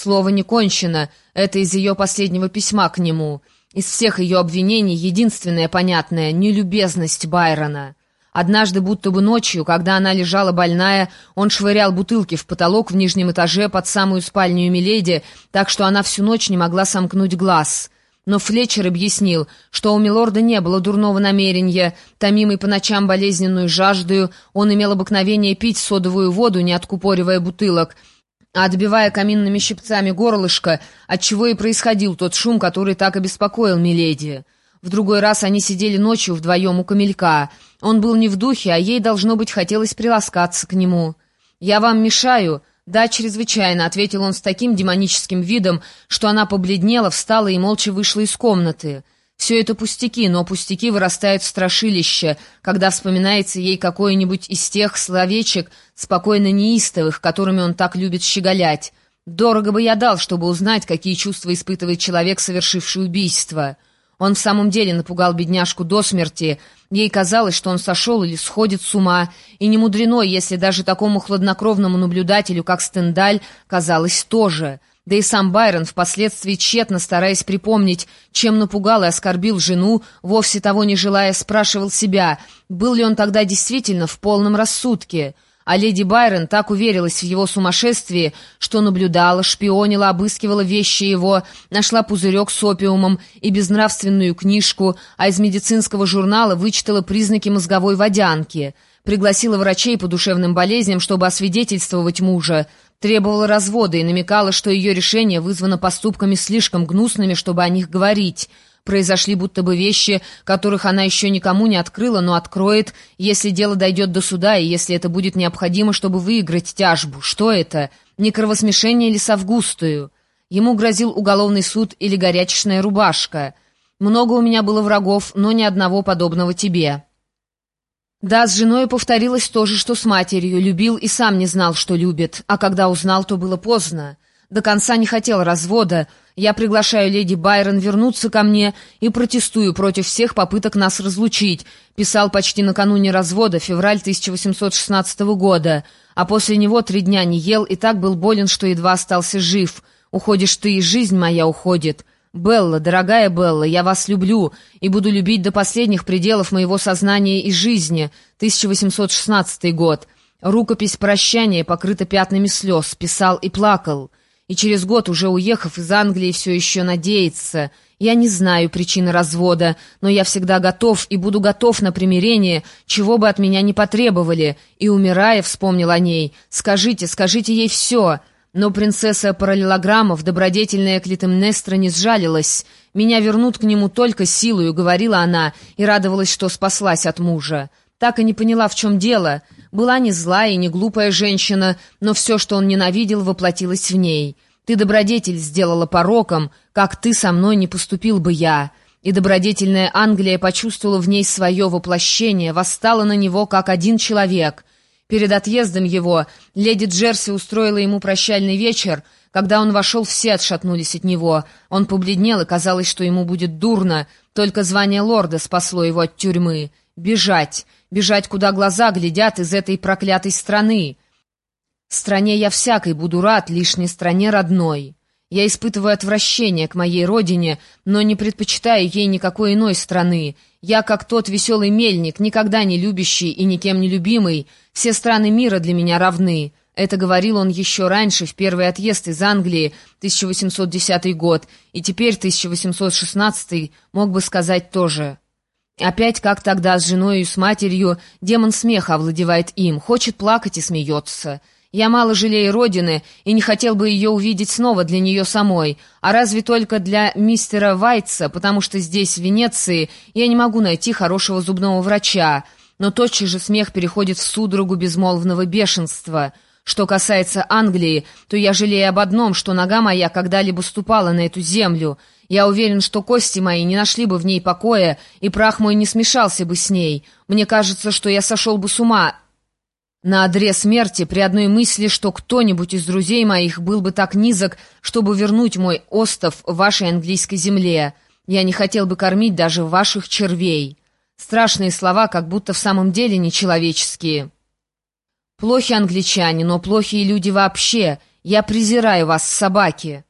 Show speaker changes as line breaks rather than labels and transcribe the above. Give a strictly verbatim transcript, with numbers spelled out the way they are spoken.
слово не кончено, это из ее последнего письма к нему. Из всех ее обвинений единственное понятное — нелюбезность Байрона. Однажды, будто бы ночью, когда она лежала больная, он швырял бутылки в потолок в нижнем этаже под самую спальню миледи, так что она всю ночь не могла сомкнуть глаз. Но Флетчер объяснил, что у милорда не было дурного намерения, томимый по ночам болезненную жаждою, он имел обыкновение пить содовую воду, не откупоривая бутылок, а отбивая каминными щипцами горлышко, отчего и происходил тот шум, который так обеспокоил миледи. В другой раз они сидели ночью вдвоем у камелька. Он был не в духе, а ей, должно быть, хотелось приласкаться к нему. «Я вам мешаю?» «Да, чрезвычайно», — ответил он с таким демоническим видом, что она побледнела, встала и молча вышла из комнаты. Все это пустяки, но пустяки вырастают в страшилище, когда вспоминается ей какое-нибудь из тех словечек, спокойно неистовых, которыми он так любит щеголять. Дорого бы я дал, чтобы узнать, какие чувства испытывает человек, совершивший убийство. Он в самом деле напугал бедняжку до смерти. Ей казалось, что он сошел или сходит с ума, и не мудрено, если даже такому хладнокровному наблюдателю, как Стендаль, казалось тоже. Да и сам Байрон, впоследствии тщетно стараясь припомнить, чем напугал и оскорбил жену, вовсе того не желая, спрашивал себя, был ли он тогда действительно в полном рассудке. А леди Байрон так уверилась в его сумасшествии, что наблюдала, шпионила, обыскивала вещи его, нашла пузырек с опиумом и безнравственную книжку, а из медицинского журнала вычитала признаки мозговой водянки. Пригласила врачей по душевным болезням, чтобы освидетельствовать мужа, требовала развода и намекала, что ее решение вызвано поступками слишком гнусными, чтобы о них говорить. Произошли будто бы вещи, которых она еще никому не открыла, но откроет, если дело дойдет до суда, и если это будет необходимо, чтобы выиграть тяжбу. Что это? Не кровосмешение ли с Августою? Ему грозил уголовный суд или горячечная рубашка. Много у меня было врагов, но ни одного подобного тебе. Да, с женой повторилось то же, что с матерью. Любил и сам не знал, что любит, а когда узнал, то было поздно. До конца не хотел развода. Я приглашаю леди Байрон вернуться ко мне и протестую против всех попыток нас разлучить. Писал почти накануне развода, февраль тысяча восемьсот шестнадцатого года. А после него три дня не ел и так был болен, что едва остался жив. Уходишь ты, и жизнь моя уходит. Белла, дорогая Белла, я вас люблю и буду любить до последних пределов моего сознания и жизни. тысяча восемьсот шестнадцатый год. Рукопись прощания покрыта пятнами слез. Писал и плакал. И через год, уже уехав из Англии, все еще надеется. Я не знаю причины развода, но я всегда готов и буду готов на примирение, чего бы от меня не потребовали. И, умирая, вспомнил о ней. Скажите, скажите ей все. Но принцесса Параллелограммов, добродетельная Клитемнестра, не сжалилась. Меня вернут к нему только силою, говорила она, и радовалась, что спаслась от мужа. Так и не поняла, в чем дело. Была не злая и не глупая женщина, но все, что он ненавидел, воплотилось в ней. Ты добродетель сделала пороком, как ты со мной не поступил бы я. И добродетельная Англия почувствовала в ней свое воплощение, восстала на него, как один человек. Перед отъездом его леди Джерси устроила ему прощальный вечер. Когда он вошел, все отшатнулись от него. Он побледнел, и казалось, что ему будет дурно. Только звание лорда спасло его от тюрьмы. Бежать, бежать, куда глаза глядят, из этой проклятой страны. Стране я всякой буду рад, лишней стране родной. Я испытываю отвращение к моей родине, но не предпочитаю ей никакой иной страны. Я, как тот веселый мельник, никогда не любящий и никем не любимый. Все страны мира для меня равны. Это говорил он еще раньше, в первый отъезд из Англии, тысяча восемьсот десятый год, и теперь тысяча восемьсот шестнадцатый мог бы сказать тоже. Опять, как тогда с женой и с матерью, демон смеха овладевает им, хочет плакать и смеется. Я мало жалею родины и не хотел бы ее увидеть снова для нее самой, а разве только для мистера Вайтса, потому что здесь, в Венеции, я не могу найти хорошего зубного врача. Но тотчас же смех переходит в судорогу безмолвного бешенства. Что касается Англии, то я жалею об одном, что нога моя когда-либо ступала на эту землю. Я уверен, что кости мои не нашли бы в ней покоя, и прах мой не смешался бы с ней. Мне кажется, что я сошел бы с ума на одре смерти при одной мысли, что кто-нибудь из друзей моих был бы так низок, чтобы вернуть мой остов вашей английской земле. Я не хотел бы кормить даже ваших червей. Страшные слова, как будто в самом деле нечеловеческие. Плохи англичане, но плохи и люди вообще. Я презираю вас, собаки!»